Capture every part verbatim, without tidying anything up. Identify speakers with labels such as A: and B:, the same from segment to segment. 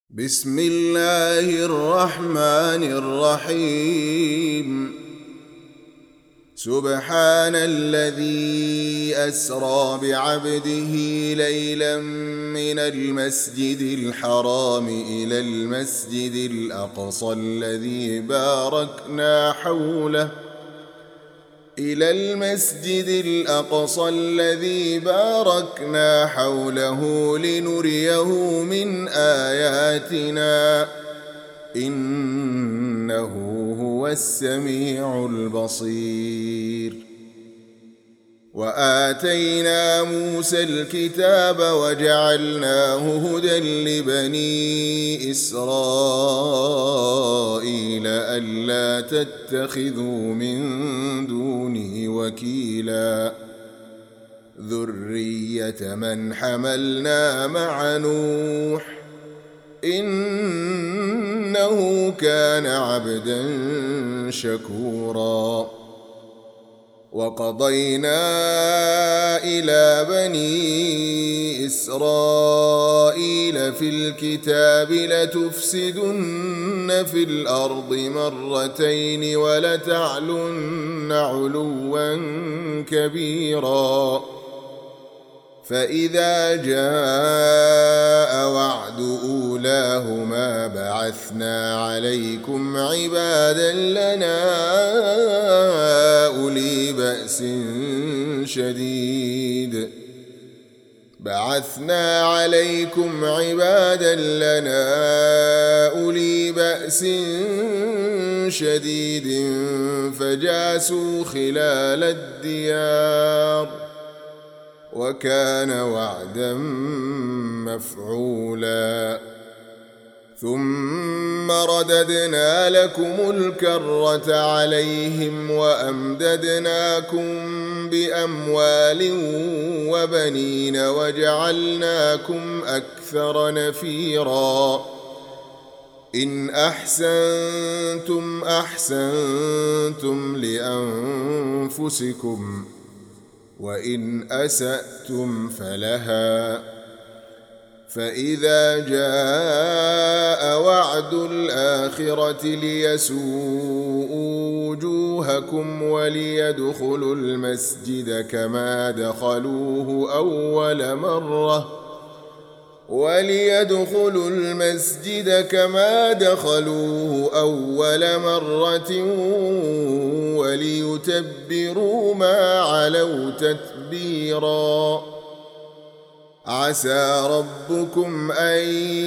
A: بسم الله الرحمن الرحيم. سبحان الذي أسرى بعبده ليلا من المسجد الحرام إلى المسجد الأقصى الذي باركنا حوله إلى المسجد الأقصى الذي باركنا حوله لنريه من آياتنا إنه هو السميع البصير. وآتينا موسى الكتاب وجعلناه هدى لبني إسرائيل ألا تتخذوا من دوني وكيلا ذرية من حملنا مع نوح إنه كان عبدا شكورا. وقضينا إلى بني إسرائيل في الكتاب لتفسدن في الأرض مرتين ولتعلن علوا كبيرا. فإذا جاء وعد أولاهما بعثنا عليكم عبادا لنا أولي بأس شديد بعثنا عليكم عبادا لنا أولي بأس شديد فجاسوا خلال الديار وكان وعدا مفعولا. ثم رددنا لكم الكرة عليهم وأمددناكم بأموال وبنين وجعلناكم أكثر نفيرا. إن أحسنتم أحسنتم لأنفسكم وإن أسأتم فلها. فإذا جاء وعد الآخرة ليسوءوا وجوهكم وليدخلوا المسجد كما دخلوه أول مرة وليدخلوا المسجد كما دخلوه أول مرة وليتبروا ما علوا تتبيرا. عسى ربكم أن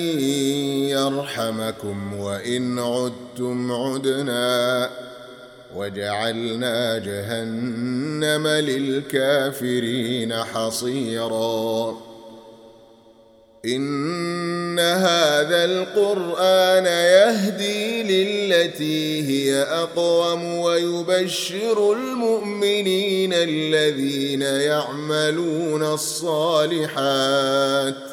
A: يرحمكم وإن عدتم عدنا وجعلنا جهنم للكافرين حصيرا. إن هذا القرآن يهدي للتي هي أقوم ويبشر المؤمنين الذين يعملون الصالحات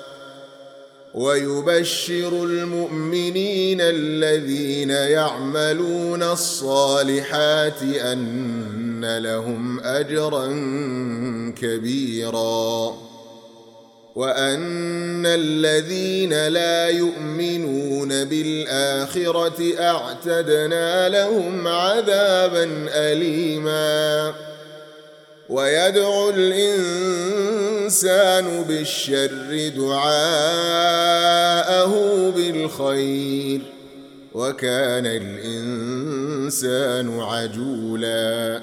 A: ويبشر المؤمنين الذين يعملون الصالحات أن لهم أجرا كبيرا. وأن الذين لا يؤمنون بالآخرة أعتدنا لهم عذابا أليما. ويدعو الإنسان بالشر دعاءه بالخير وكان الإنسان عجولا.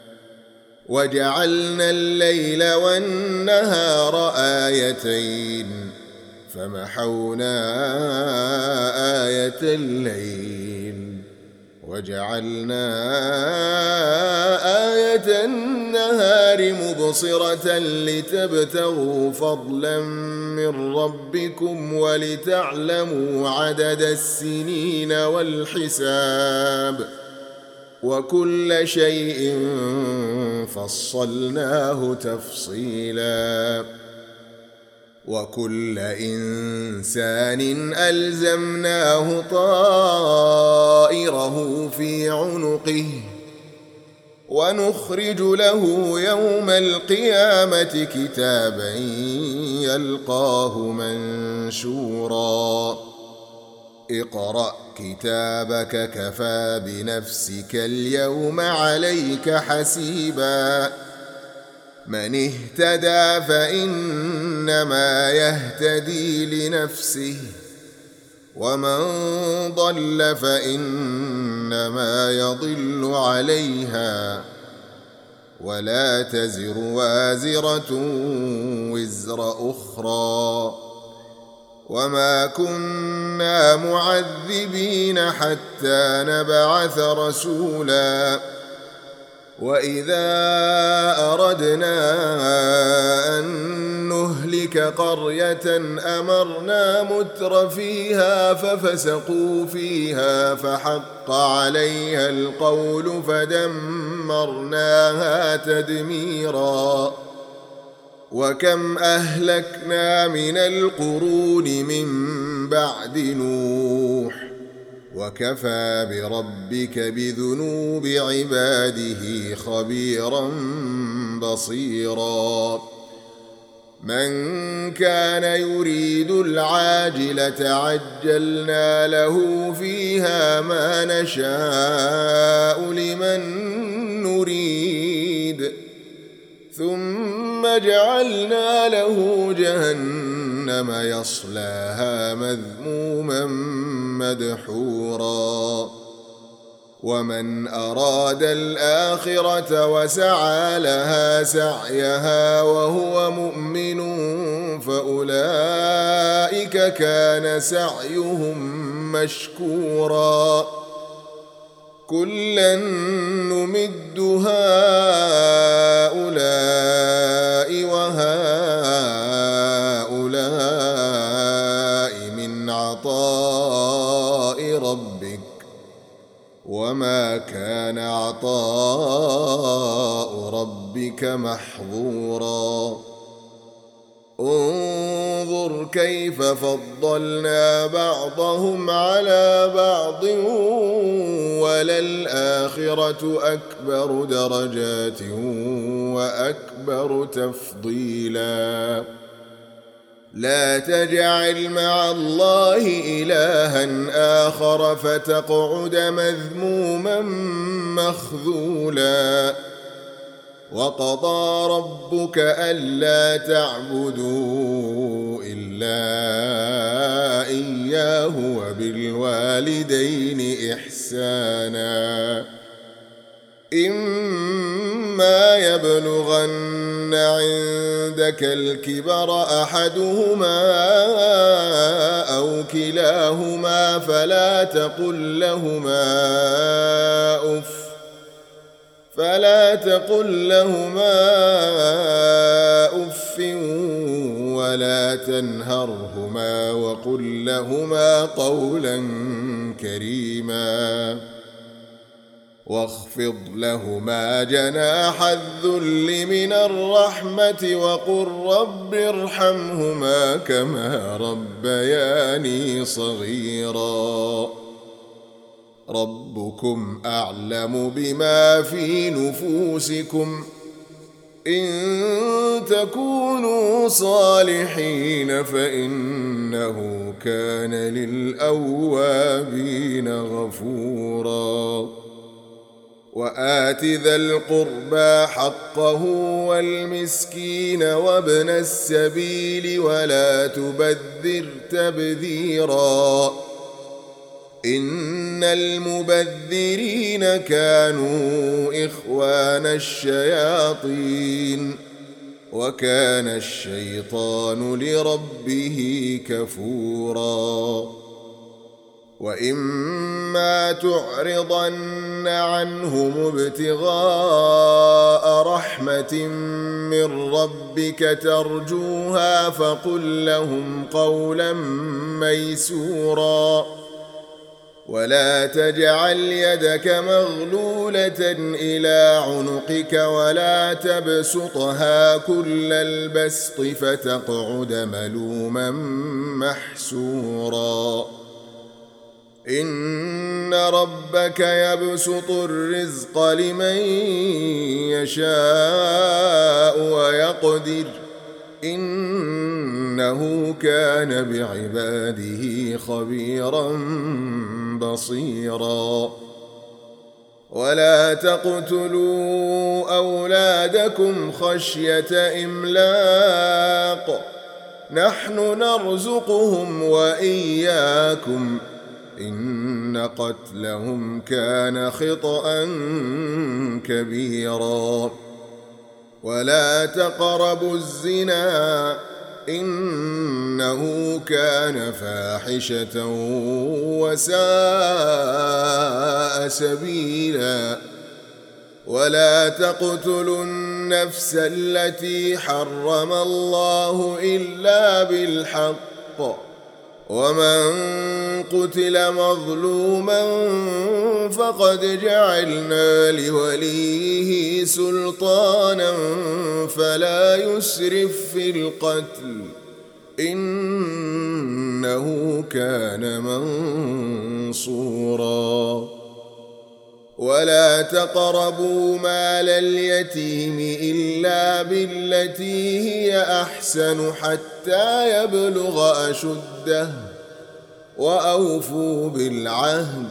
A: وجعلنا الليل والنهار آيتين فمحونا آية الليل وجعلنا آية النهار مبصرة لتبتغوا فضلا من ربكم ولتعلموا عدد السنين والحساب وكل شيء فصلناه تفصيلا. وكل إنسان ألزمناه طائره في عنقه ونخرج له يوم القيامة كتابا يلقاه منشورا اقرأ كتابك كفى بنفسك اليوم عليك حسيبا من اهتدى فإنما يهتدي لنفسه ومن ضل فإنما يضل عليها ولا تزر وازرة وزر أخرى وما كنا معذبين حتى نبعث رسولا وإذا أردنا أن نهلك قرية أمرنا متر فيها ففسقوا فيها فحق عليها القول فدمرناها تدميرا وكم أهلكنا من القرون من بعد نوح وكفى بربك بذنوب عباده خبيرا بصيرا من كان يريد العاجلة عجلنا له فيها ما نشاء لمن نريد ثم جعلنا له جهنم يصلاها مذموما مدحورا ومن أراد الآخرة وسعى لها سعيها وهو مؤمن فأولئك كان سعيهم مشكورا كلا نمد هؤلاء وهؤلاء من عطاء ربك وما كان عطاء ربك محظورا انظر كيف فضلنا بعضهم على بعض وللآخرة أكبر درجات وأكبر تفضيلا لا تجعل مع الله إلها آخر فتقعد مذموما مخذولا وقضى ربك ألا تعبدوا إلا إياه وبالوالدين إحسانا إما يبلغن عندك الكبر أحدهما أو كلاهما فلا تقل لهما أف فلا تقل لهما أف ولا تنهرهما وقل لهما قولا كريما واخفض لهما جناح الذل من الرحمة وقل رب ارحمهما كما ربياني صغيرا ربكم أعلم بما في نفوسكم إن تكونوا صالحين فإنه كان للأوابين غفورا وآت ذا القربى حقه والمسكين وابن السبيل ولا تبذر تبذيرا إن المبذرين كانوا إخوان الشياطين وكان الشيطان لربه كفورا وإما تعرضن عنهم ابتغاء رحمة من ربك ترجوها فقل لهم قولا ميسورا ولا تجعل يدك مغلولة إلى عنقك ولا تبسطها كل البسط فتقعد ملوما محسورا إن ربك يبسط الرزق لمن يشاء ويقدر إنه كان بعباده خبيرا بصيرا ولا تقتلوا أولادكم خشية إملاق نحن نرزقهم وإياكم إن قتلهم كان خطأ كبيرا ولا تقربوا الزنا إنه كان فاحشة وساء سبيلا ولا تقتلوا النفس التي حرم الله إلا بالحق ومن قتل مظلوما فقد جعلنا لوليه سلطانا فلا يسرف في القتل إنه كان منصورا ولا تقربوا مال اليتيم إلا بالتي هي أحسن حتى يبلغ أشده وأوفوا بالعهد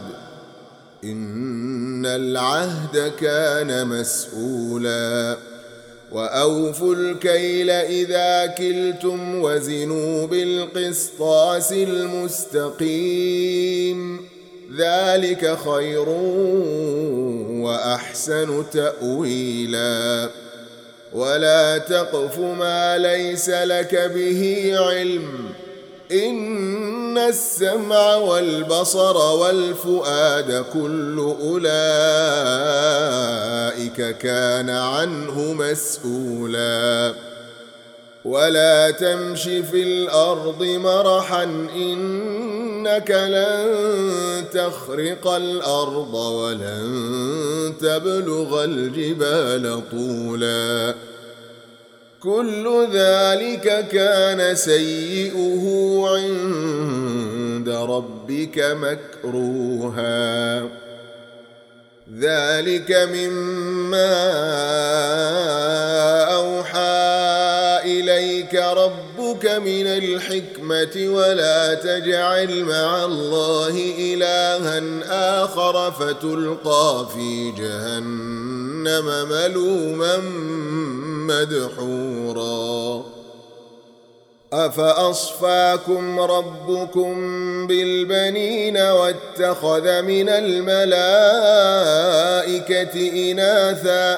A: إن العهد كان مسؤولا وأوفوا الكيل إذا كلتم وزنوا بالقسطاس المستقيم ذلك خير وأحسن تأويلا ولا تقف ما ليس لك به علم إن السمع والبصر والفؤاد كل أولئك كان عنه مسؤولا ولا تمش في الأرض مرحا إنك لن تخرق الأرض ولن تبلغ الجبال طولا كل ذلك كان سيئه عند ربك مكروها ذلك مما أوحى إليك ربك من الحكمة ولا تجعل مع الله إلها آخر فتلقى في جهنم ملوما مدحورا أفأصفاكم ربكم بالبنين واتخذ من الملائكة إناثا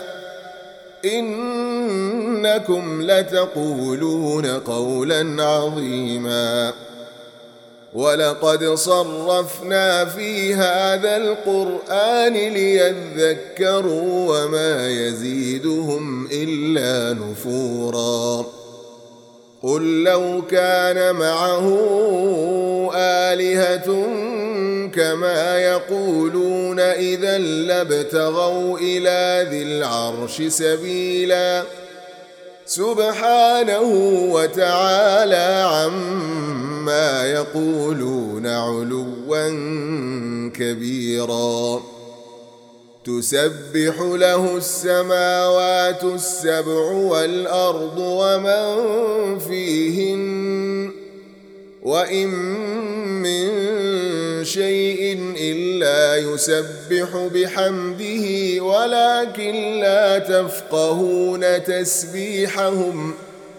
A: إنكم لتقولون قولا عظيما ولقد صرفنا في هذا القرآن ليذكروا وما يزيدهم إلا نفورا قل لو كان معه آلهة كما يقولون إذا لابتغوا إلى ذي العرش سبيلا سبحانه وتعالى عما يقولون علوا كبيرا تسبح له السماوات السبع والأرض ومن فيهن وإن من شيء إلا يسبح بحمده ولكن لا تفقهون تسبيحهم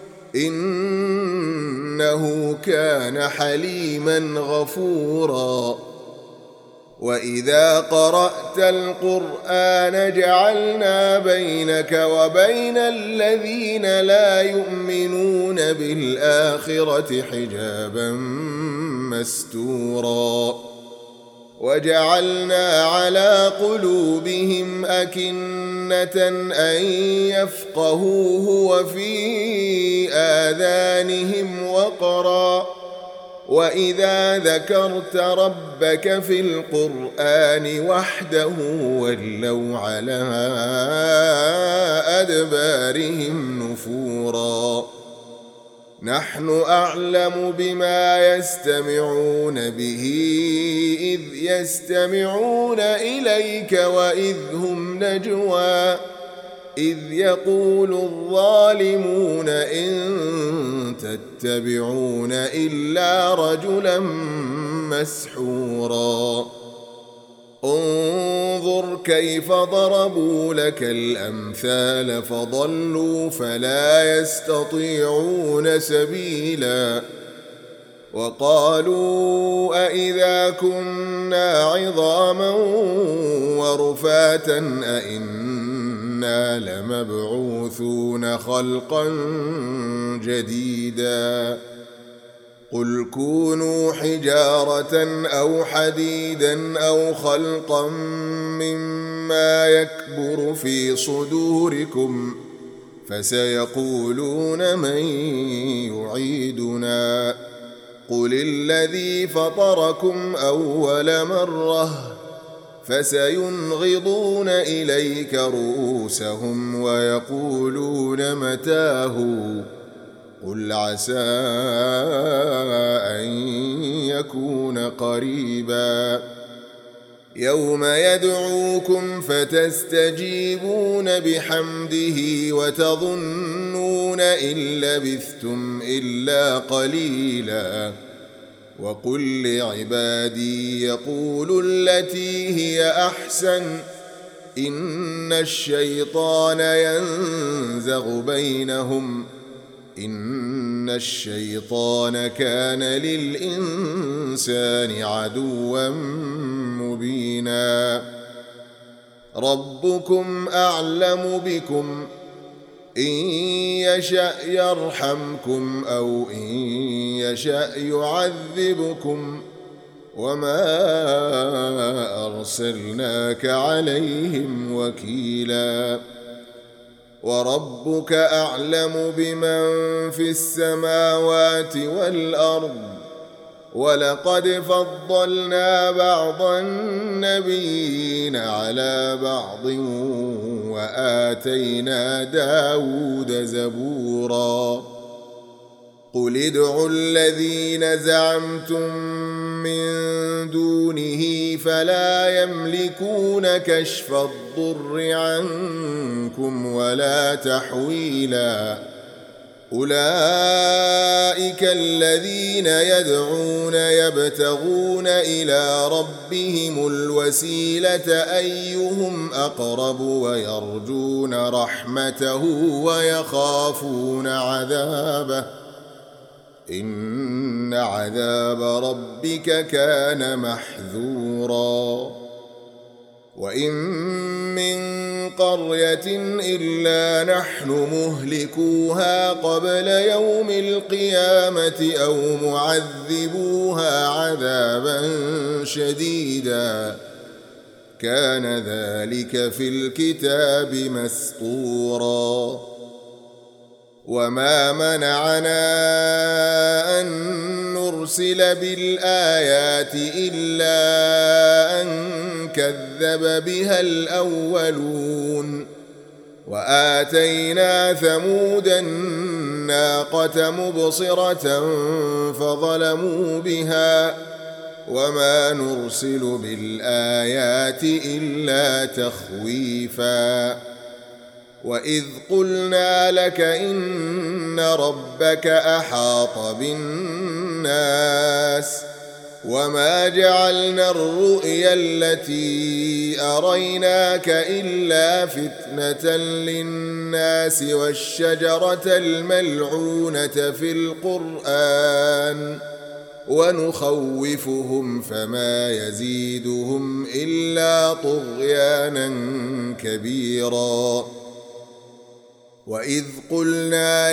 A: إنه كان حليما غفورا وإذا قرأت القرآن جعلنا بينك وبين الذين لا يؤمنون بالآخرة حجابا مستورا وجعلنا على قلوبهم أكنة أن يفقهوه وفي آذانهم وقرا وإذا ذكرت ربك في القرآن وحده ولوا على أدبارهم نفورا نحن أعلم بما يستمعون به إذ يستمعون إليك وإذ هم نجوى إذ يقول الظالمون إن تتبعون إلا رجلا مسحورا انظر كيف ضربوا لك الأمثال فضلوا فلا يستطيعون سبيلا وقالوا أإذا كنا عظاما ورفاتا أإنا لمبعوثون خلقا جديدا قل كونوا حجارة أو حديدا أو خلقا مما يكبر في صدوركم فسيقولون من يعيدنا قل الذي فطركم أول مرة فسينغضون إليك رؤوسهم ويقولون متاه قل عسى أن يكون قريبا يوم يدعوكم فتستجيبون بحمده وتظنون إن لبثتم إلا قليلا وقل لعبادي يقولوا التي هي أحسن إن الشيطان ينزغ بينهم إن الشيطان كان للإنسان عدوا مبينا ربكم أعلم بكم إن يشأ يرحمكم أو إن يشأ يعذبكم وما أرسلناك عليهم وكيلا وربك أعلم بمن في السماوات والأرض ولقد فضلنا بعض النبيين على بعض وآتينا داود زبورا قل ادعوا الذين زعمتم من دونه فلا يملكون كشف الضر عنكم ولا تحويلا أولئك الذين يدعون يبتغون إلى ربهم الوسيلة أيهم أقرب ويرجون رحمته ويخافون عذابه إن عذاب ربك كان محذورا وإن من قرية إلا نحن مهلكوها قبل يوم القيامة أو معذبوها عذابا شديدا كان ذلك في الكتاب مسطورا وما منعنا أن نرسل بالآيات إلا أن كذب بها الأولون وآتينا ثمود الناقة مبصرة فظلموا بها وما نرسل بالآيات إلا تخويفا وإذ قلنا لك إن ربك أحاط بالناس وما جعلنا الرؤيا التي أريناك إلا فتنة للناس والشجرة الملعونة في القرآن ونخوفهم فما يزيدهم إلا طغيانا كبيرا وإذ قلنا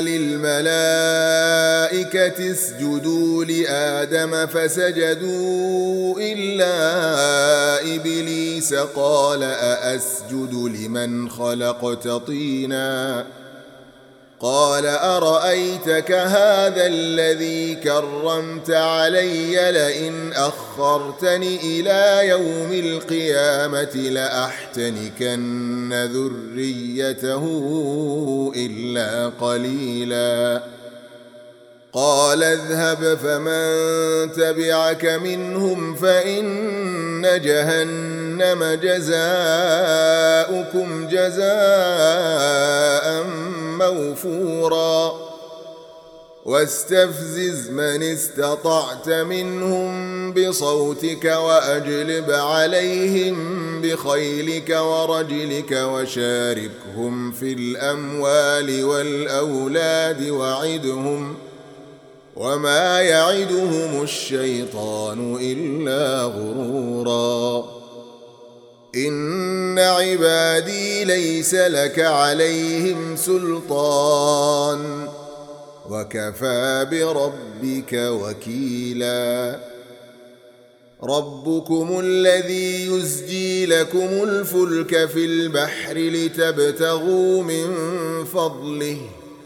A: للملائكة اسجدوا لآدم فسجدوا إلا إبليس قال أأسجد لمن خلقت طينا قال أرأيتك هذا الذي كرمت علي لئن أخرتني إلى يوم القيامة لأحتنكن ذريته إلا قليلا قال اذهب فمن تبعك منهم فإن جهنم جهنم جزاؤكم جزاء موفورا واستفزز من استطعت منهم بصوتك وأجلب عليهم بخيلك ورجلك وشاركهم في الأموال والأولاد وعدهم وما يعدهم الشيطان إلا غرورا إن عبادي ليس لك عليهم سلطان وكفى بربك وكيلا ربكم الذي يزجي لكم الفلك في البحر لتبتغوا من فضله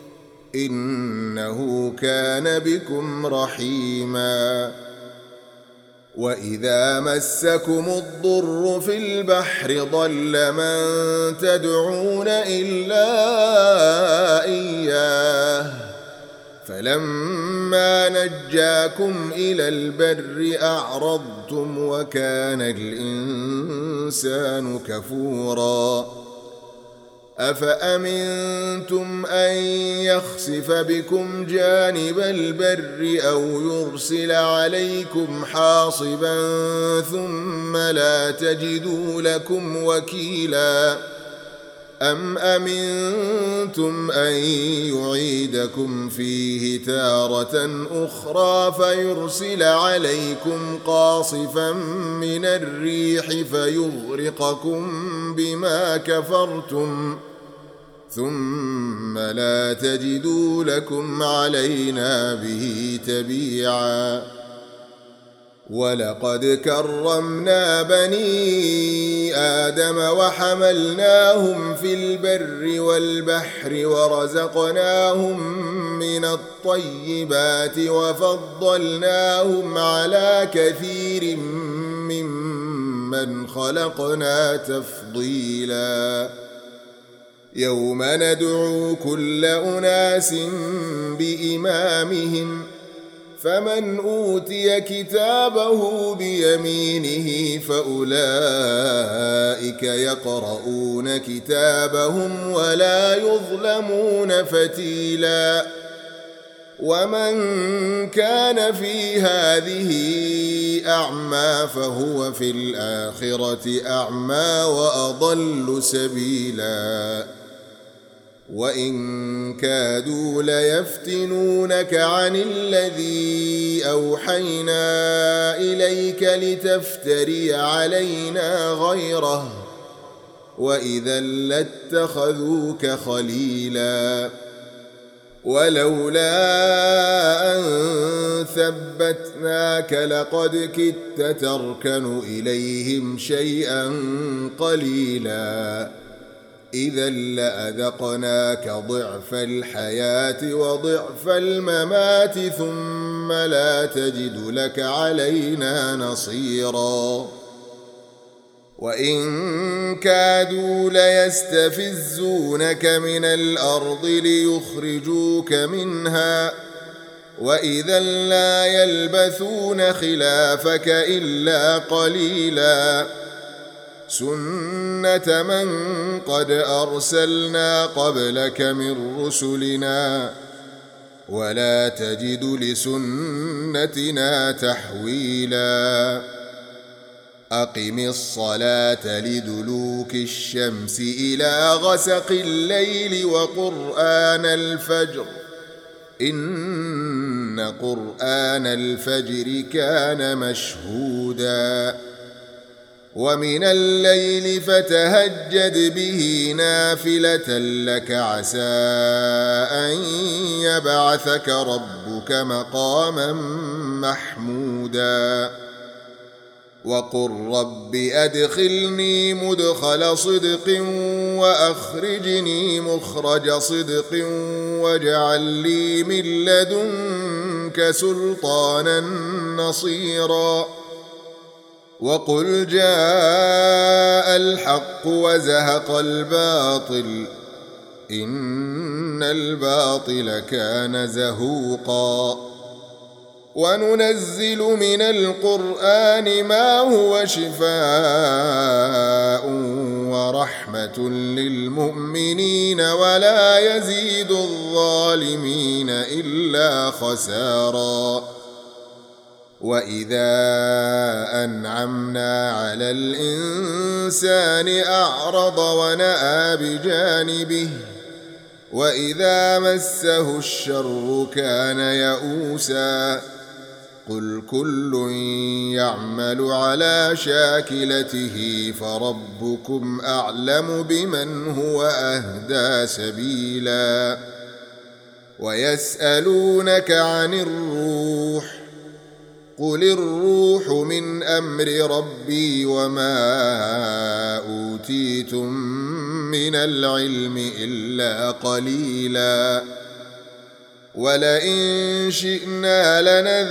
A: إنه كان بكم رحيما وإذا مسكم الضر في البحر ضل من تدعون إلا إياه فلما نجاكم إلى البر أعرضتم وكان الإنسان كفورا أفأمنتم أن يخسف بكم جانب البر أو يرسل عليكم حاصبا ثم لا تجدوا لكم وكيلا أم أمنتم أن يعيدكم فيه تارة أخرى فيرسل عليكم قاصفا من الريح فيغرقكم بما كفرتم ثم لا تجدوا لكم علينا به تبيعا ولقد كرمنا بني آدم وحملناهم في البر والبحر ورزقناهم من الطيبات وفضلناهم على كثير ممن خلقنا تفضيلا يوم ندعو كل أناس بإمامهم فمن أوتي كتابه بيمينه فأولئك يقرؤون كتابهم ولا يظلمون فتيلا ومن كان في هذه أعمى فهو في الآخرة أعمى وأضل سبيلا وإن كادوا ليفتنونك عن الذي أوحينا إليك لتفتري علينا غيره وإذا لاتخذوك خليلا ولولا أن ثبتناك لقد كدت تركن إليهم شيئا قليلا إذا لأذقناك ضعف الحياة وضعف الممات ثم لا تجد لك علينا نصيرا وإن كادوا ليستفزونك من الأرض ليخرجوك منها وإذا لا يلبثون خلافك إلا قليلا سنة من قد أرسلنا قبلك من رسلنا ولا تجد لسنتنا تحويلا أقم الصلاة لدلوك الشمس إلى غسق الليل وقرآن الفجر إن قرآن الفجر كان مشهودا ومن الليل فتهجد به نافلة لك عسى أن يبعثك ربك مقاما محمودا وقل رب أدخلني مدخل صدق وأخرجني مخرج صدق واجعل لي من لدنك سلطانا نصيرا وقل جاء الحق وزهق الباطل إن الباطل كان زهوقا وننزل من القرآن ما هو شفاء ورحمة للمؤمنين ولا يزيد الظالمين إلا خسارا وإذا أنعمنا على الإنسان أعرض ونأى بجانبه وإذا مسه الشر كان يئوسا قل كل يعمل على شاكلته فربكم أعلم بمن هو أهدى سبيلا ويسألونك عن الروح قل الروح من أمر ربي وما أوتيتم من العلم إلا قليلا ولئن شئنا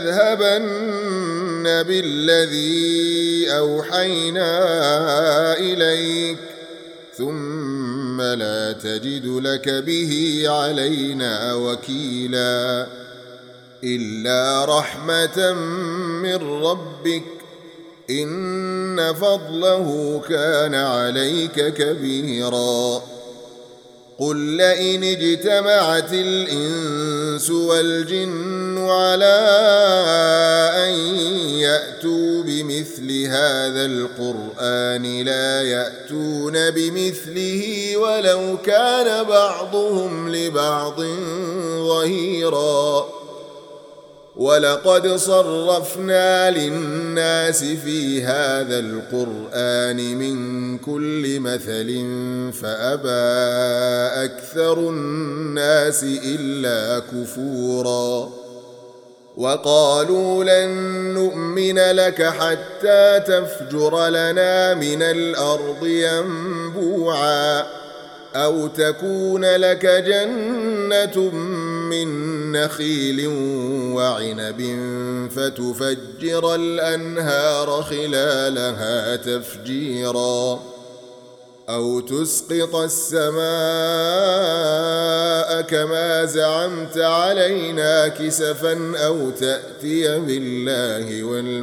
A: لنذهبن بالذي أوحينا إليك ثم لا تجد لك به علينا وكيلا إلا رحمة من ربك إن فضله كان عليك كبيرا قل لئن اجتمعت الإنس والجن على أن يأتوا بمثل هذا القرآن لا يأتون بمثله ولو كان بعضهم لبعض ظهيرا ولقد صرفنا للناس في هذا القرآن من كل مثل فأبى أكثر الناس إلا كفورا وقالوا لن نؤمن لك حتى تفجر لنا من الأرض ينبوعا أو تكون لك جنة من نخيل وعنب فتفجر الأنهار خلالها تفجيرا أو تسقط السماء كما زعمت علينا كسفا أو تأتي بالله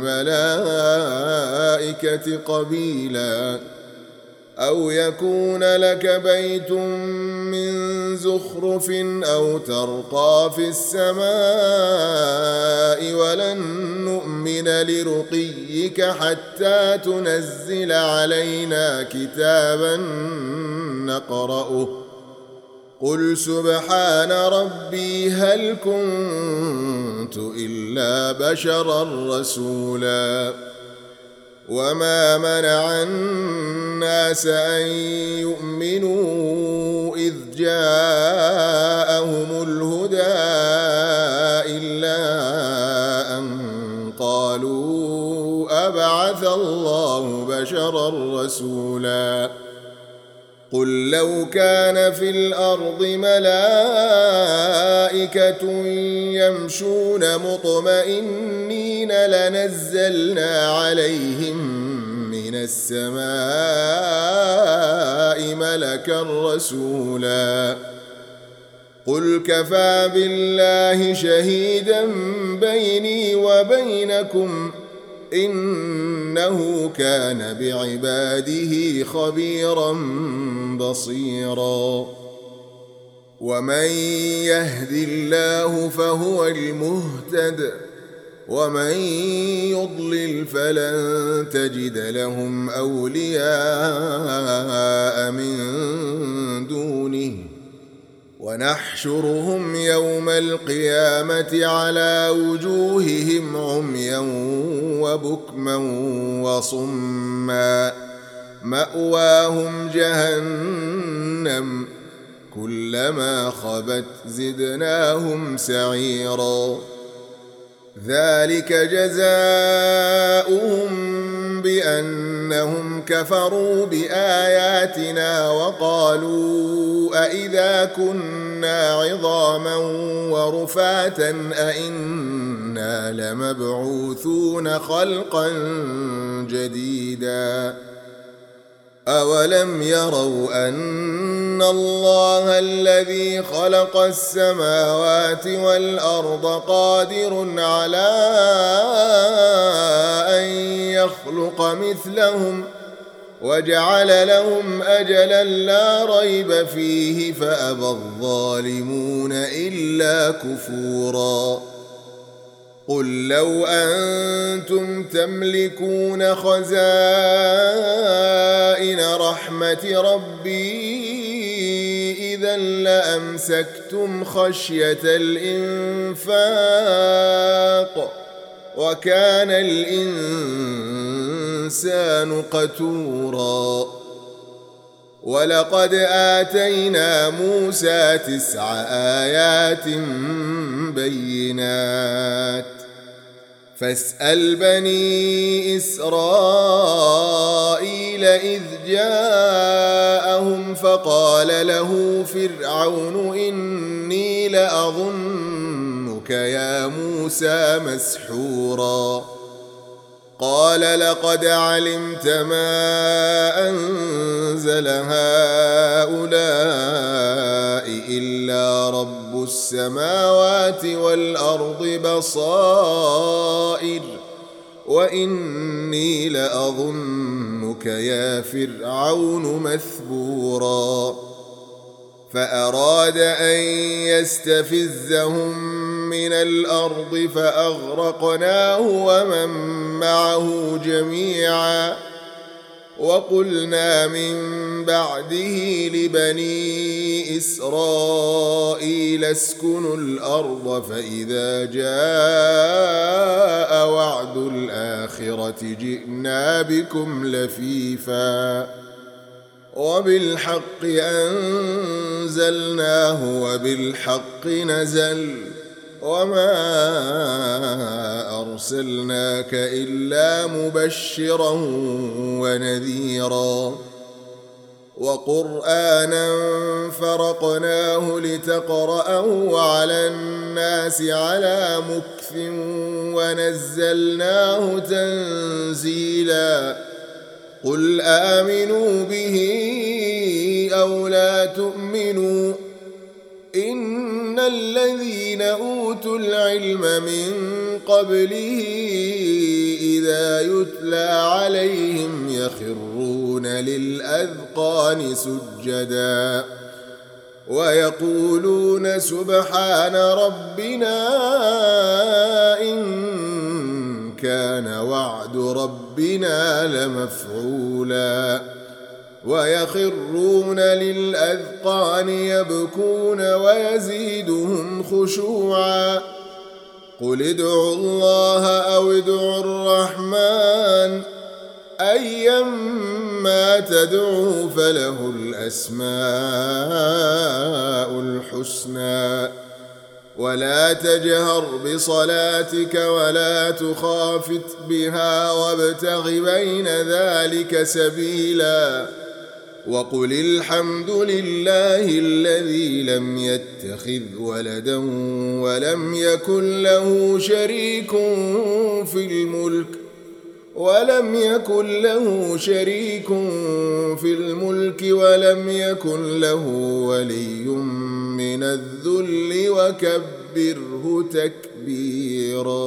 A: والملائكة قبيلا أو يكون لك بيت من زخرف أو ترقى في السماء ولن نؤمن لرقيك حتى تنزل علينا كتابا نقرأه قل سبحان ربي هل كنت إلا بشرا رسولا وما منع الناس أن يؤمنوا إذ جاءهم الهدى إلا أن قالوا أبعث الله بشرا رسولا قل لو كان في الأرض ملائكة يمشون مطمئنين لنزلنا عليهم من السماء ملكا رسولا قل كفى بالله شهيدا بيني وبينكم إنه كان بعباده خبيرا بصيرا ومن يهد الله فهو المهتد ومن يضلل فلن تجد لهم أولياء من دونه ونحشرهم يوم القيامة على وجوههم عميا وبكما وصما مأواهم جهنم كلما خبت زدناهم سعيرا ذلك جزاؤهم بأنهم كفروا بآياتنا وقالوا أإذا كنا عظاما ورفاتا أإنا لمبعوثون خلقا جديدا أولم يروا أن إن الله الذي خلق السماوات والأرض قادر على أن يخلق مثلهم وجعل لهم أجلا لا ريب فيه فأبى الظالمون إلا كفورا. قل لو أنتم تملكون خزائن رحمة ربي إذا لأمسكتم خشية الإنفاق وكان الإنسان قتورا. ولقد آتينا موسى تسع آيات بينات فاسأل بني إسرائيل إذ جاءهم فقال له فرعون إني لأظنك يا موسى مسحورا. قال لقد علمت ما أنزل هؤلاء إلا رب السماوات والأرض بصائر وإني لأظنك يا فرعون مثبورا. فأراد أن يستفزهم من الأرض فأغرقناه ومن معه جميعا. وقلنا من بعده لبني إسرائيل اسكنوا الأرض فإذا جاء وعد الآخرة جئنا بكم لفيفا وبالحق أنزلناه وبالحق نزل وما أرسلناك إلا مبشرا ونذيرا. وقرآنا فرقناه لتقرأه على الناس على مكث ونزلناه تنزيلا. قل آمنوا به أو لا تؤمنوا إن الذين أوتوا العلم من قبله إذا يتلى عليهم يخرون للأذقان سجدا ويقولون سبحان ربنا إن كان وعد ربنا لمفعولا. ويخرون للأذقان يبكون ويزيدهم خشوعا. قل ادعوا الله أو ادعوا الرحمن أيما تدعوا فله الأسماء الحسنى. ولا تجهر بصلاتك ولا تخافت بها وابتغ بين ذلك سبيلا. وقل الحمد لله الذي لم يتخذ ولدا ولم يكن له شريك في الملك ولم يكن له شريك في الملك ولم يكن له ولي من الذل وكبره تكبيرا.